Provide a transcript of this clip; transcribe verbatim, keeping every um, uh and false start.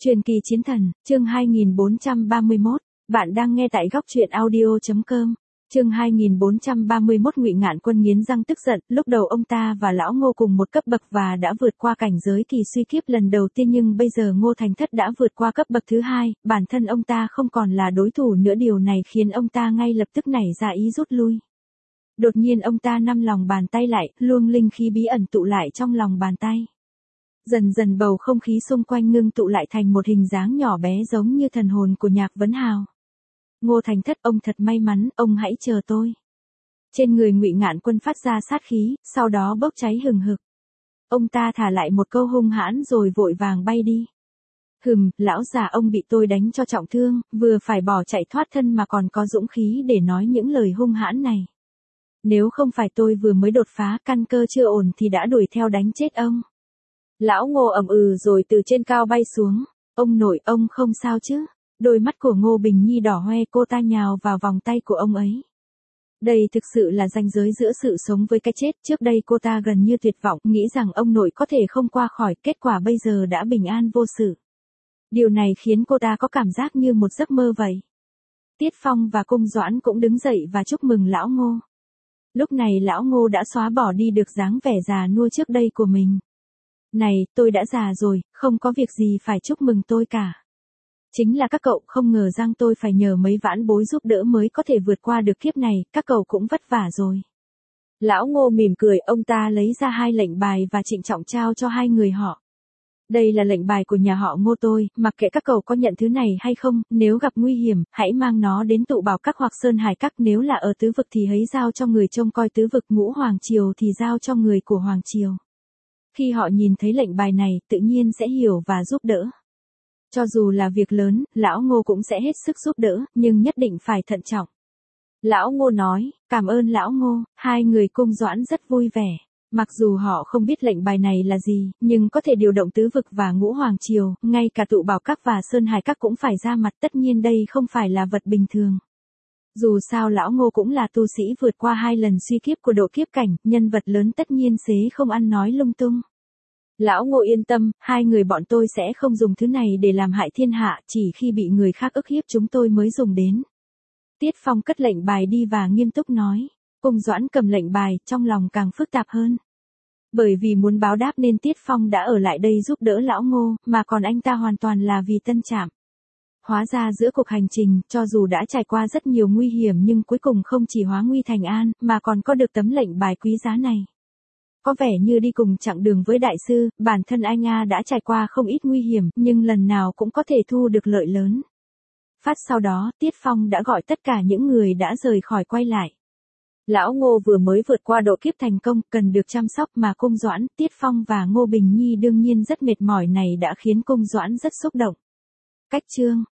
Truyền kỳ chiến thần, chương hai nghìn bốn trăm ba mươi mốt, bạn đang nghe tại góc truyện audio chấm com. Chương hai nghìn bốn trăm ba mươi mốt Ngụy Ngạn Quân nghiến răng tức giận, lúc đầu ông ta và lão Ngô cùng một cấp bậc và đã vượt qua cảnh giới kỳ suy kiếp lần đầu tiên, nhưng bây giờ Ngô Thành Thất đã vượt qua cấp bậc thứ hai, bản thân ông ta không còn là đối thủ nữa, điều này khiến ông ta ngay lập tức nảy ra ý rút lui. Đột nhiên ông ta nắm lòng bàn tay lại, luồng linh khí bí ẩn tụ lại trong lòng bàn tay. Dần dần bầu không khí xung quanh ngưng tụ lại thành một hình dáng nhỏ bé giống như thần hồn của Nhạc Vấn Hào. Ngô Thành Thất, ông thật may mắn, ông hãy chờ tôi. Trên người Ngụy Ngạn Quân phát ra sát khí, sau đó bốc cháy hừng hực. Ông ta thả lại một câu hung hãn rồi vội vàng bay đi. Hừm, lão già ông bị tôi đánh cho trọng thương, vừa phải bỏ chạy thoát thân mà còn có dũng khí để nói những lời hung hãn này. Nếu không phải tôi vừa mới đột phá, căn cơ chưa ổn thì đã đuổi theo đánh chết ông. Lão Ngô ầm ừ rồi từ trên cao bay xuống. Ông nội, ông không sao chứ? Đôi mắt của Ngô Bình Nhi đỏ hoe, cô ta nhào vào vòng tay của ông ấy. Đây thực sự là ranh giới giữa sự sống với cái chết, trước đây cô ta gần như tuyệt vọng, nghĩ rằng ông nội có thể không qua khỏi, kết quả bây giờ đã bình an vô sự. Điều này khiến cô ta có cảm giác như một giấc mơ vậy. Tiết Phong và Cung Doãn cũng đứng dậy và chúc mừng lão Ngô. Lúc này lão Ngô đã xóa bỏ đi được dáng vẻ già nua trước đây của mình. Này, tôi đã già rồi, không có việc gì phải chúc mừng tôi cả. Chính là các cậu, không ngờ rằng tôi phải nhờ mấy vãn bối giúp đỡ mới có thể vượt qua được kiếp này, các cậu cũng vất vả rồi. Lão Ngô mỉm cười, ông ta lấy ra hai lệnh bài và trịnh trọng trao cho hai người họ. Đây là lệnh bài của nhà họ Ngô tôi, mặc kệ các cậu có nhận thứ này hay không, nếu gặp nguy hiểm, hãy mang nó đến tụ bảo các hoặc sơn hải các, nếu là ở tứ vực thì hãy giao cho người trông coi tứ vực, ngũ hoàng triều thì giao cho người của hoàng triều. Khi họ nhìn thấy lệnh bài này, tự nhiên sẽ hiểu và giúp đỡ. Cho dù là việc lớn, lão Ngô cũng sẽ hết sức giúp đỡ, nhưng nhất định phải thận trọng. Lão Ngô nói, cảm ơn lão Ngô, hai người Cung Doãn rất vui vẻ. Mặc dù họ không biết lệnh bài này là gì, nhưng có thể điều động tứ vực và ngũ hoàng triều, ngay cả tụ bảo các và sơn hải các cũng phải ra mặt, tất nhiên đây không phải là vật bình thường. Dù sao lão Ngô cũng là tu sĩ vượt qua hai lần suy kiếp của độ kiếp cảnh, nhân vật lớn tất nhiên sẽ không ăn nói lung tung. Lão Ngô yên tâm, hai người bọn tôi sẽ không dùng thứ này để làm hại thiên hạ, chỉ khi bị người khác ức hiếp chúng tôi mới dùng đến. Tiết Phong cất lệnh bài đi và nghiêm túc nói. Cung Doãn cầm lệnh bài, trong lòng càng phức tạp hơn. Bởi vì muốn báo đáp nên Tiết Phong đã ở lại đây giúp đỡ lão Ngô, mà còn anh ta hoàn toàn là vì tân trạm. Hóa ra giữa cuộc hành trình, cho dù đã trải qua rất nhiều nguy hiểm nhưng cuối cùng không chỉ hóa nguy thành an, mà còn có được tấm lệnh bài quý giá này. Có vẻ như đi cùng chặng đường với đại sư, bản thân anh A đã trải qua không ít nguy hiểm, nhưng lần nào cũng có thể thu được lợi lớn. Phát sau đó, Tiết Phong đã gọi tất cả những người đã rời khỏi quay lại. Lão Ngô vừa mới vượt qua độ kiếp thành công, cần được chăm sóc, mà Cung Doãn, Tiết Phong và Ngô Bình Nhi đương nhiên rất mệt mỏi, này đã khiến Cung Doãn rất xúc động. Cách chương